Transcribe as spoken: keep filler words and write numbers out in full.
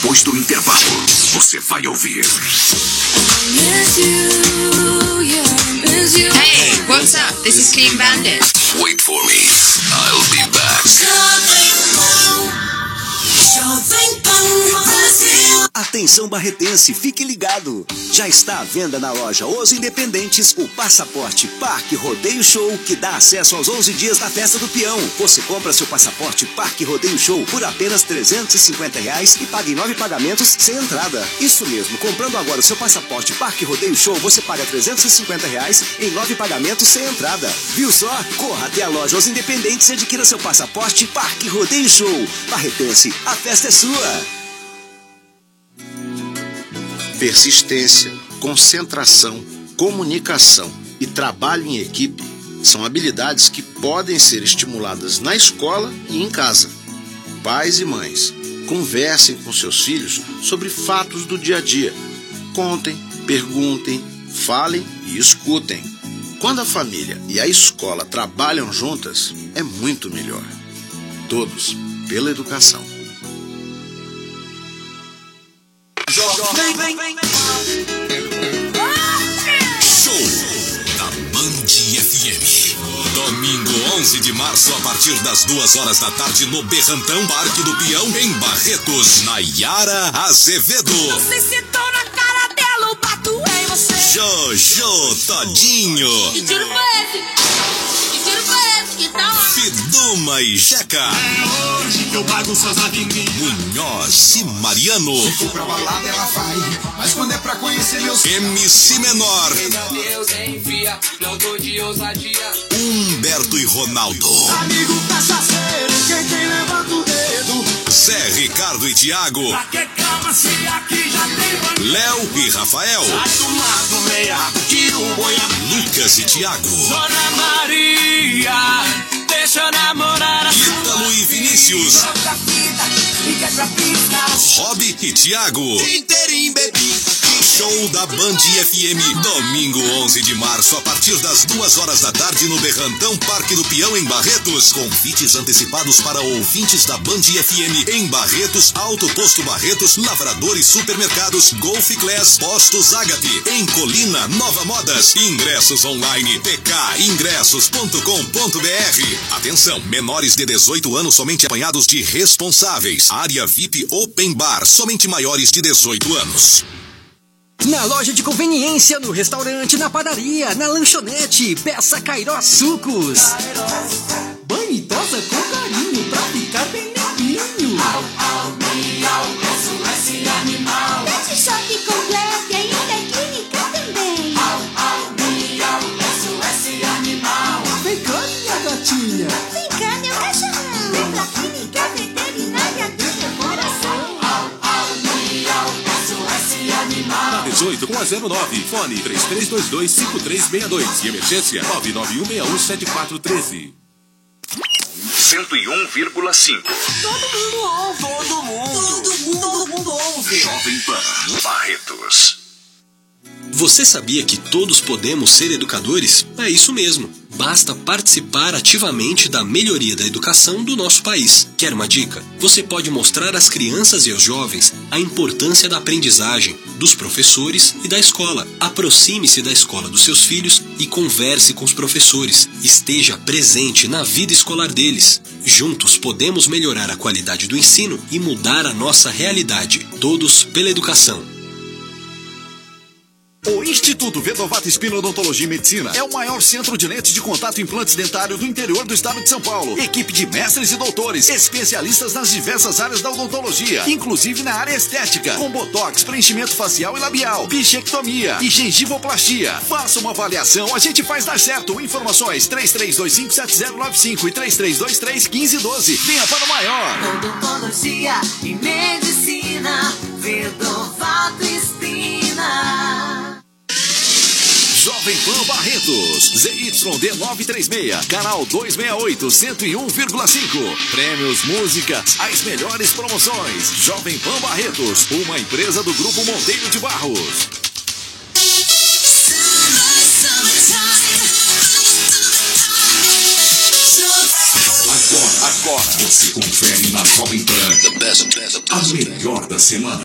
Depois do intervalo, você vai ouvir. Hey, what's up? This is Clean Bandit. Wait for me. I'll be back. Atenção barretense, fique ligado. Já está à venda na loja Os Independentes o Passaporte Parque Rodeio Show, que dá acesso aos onze dias da Festa do Peão. Você compra seu Passaporte Parque Rodeio Show por apenas trezentos e cinquenta reais e paga em nove pagamentos sem entrada. Isso mesmo, comprando agora o seu Passaporte Parque Rodeio Show, você paga trezentos e cinquenta reais em nove pagamentos sem entrada. Viu só? Corra até a loja Os Independentes e adquira seu Passaporte Parque Rodeio Show. Barretense, a festa é sua. Persistência, concentração, comunicação e trabalho em equipe são habilidades que podem ser estimuladas na escola e em casa. Pais e mães, conversem com seus filhos sobre fatos do dia a dia. Contem, perguntem, falem e escutem. Quando a família e a escola trabalham juntas, é muito melhor. Todos pela educação. Vem, vem, vem. Show da Band F M. Domingo onze de março, a partir das duas horas da tarde, no Berrantão, Parque do Peão, em Barretos. Nayara Azevedo. Não sei se tô na cara dela, eu bato em você. Jojo Todinho. Que tiro foi esse? Que tiro foi esse? Que tal? Fiduma e Jeca. É hoje que eu pago suas avenidas. Munhoz e Mariano. Se for pra balada ela vai, mas quando é pra conhecer meus... M C Menor. Deus envia, não dou de ousadia. Humberto e Ronaldo. Amigo cachaceiro, quem tem levanta o dedo. Zé Ricardo e Thiago. Pra que calma se aqui já tem bandido. Léo e Rafael. Sai do lado, meia, tira um boiado. Lucas e Thiago. Dona Maria, deixa eu namorar a Ítalo e Vinícius. Pra vida, liga pra pista. Rob e Thiago. Inteirinho, bebi. Show da Band F M, domingo onze de março, a partir das duas horas da tarde, no Berrantão, Parque do Peão, em Barretos. Convites antecipados para ouvintes da Band F M em Barretos, Alto Posto Barretos, Lavradores Supermercados, Golf Class, Postos Agape, em Colina, Nova Modas. Ingressos online, p k ingressos ponto com ponto b r. Atenção, menores de dezoito anos somente acompanhados de responsáveis. Área V I P Open Bar, somente maiores de dezoito anos. Na loja de conveniência, no restaurante, na padaria, na lanchonete, peça Cairó Sucos. Banho e tosa com carinho, pra ficar bem limpinho. Au, au, miau, S O S animal. Pet shop completo e ainda é clínica também. Au, au, miau, S O S animal. Vem cá, minha gatinha. Vem cá, meu cachorrão. Vem pra clínica veterinária do teu coração. Au, au, miau, S O S animal. dezoito com a zero nove, fone três três dois dois cinco três seis dois e emergência nove nove um seis um sete quatro um três. cento e um vírgula cinco. Todo mundo ouve. Todo mundo. Todo mundo, todo mundo ouve. Jovem Pan Barretos. Você sabia que todos podemos ser educadores? É isso mesmo. Basta participar ativamente da melhoria da educação do nosso país. Quer uma dica? Você pode mostrar às crianças e aos jovens a importância da aprendizagem, dos professores e da escola. Aproxime-se da escola dos seus filhos e converse com os professores. Esteja presente na vida escolar deles. Juntos podemos melhorar a qualidade do ensino e mudar a nossa realidade. Todos pela educação. O Instituto Vedovato Espino Odontologia e Medicina é o maior centro de lentes de contato e implantes dentários do interior do estado de São Paulo. Equipe de mestres e doutores, especialistas nas diversas áreas da odontologia, inclusive na área estética, com botox, preenchimento facial e labial, bichectomia e gengivoplastia. Faça uma avaliação, a gente faz dar certo. Informações três três dois cinco sete zero nove cinco e três três dois três um cinco um dois. Venha para o maior. Odontologia e medicina, Vedovato Espina. Jovem Pan Barretos, Z Y D novecentos e trinta e seis, canal duzentos e sessenta e oito, cento e um vírgula cinco. Prêmios, música, as melhores promoções. Jovem Pan Barretos, uma empresa do Grupo Monteiro de Barros. Agora, agora, Você confere na Jovem Pan a melhor da semana.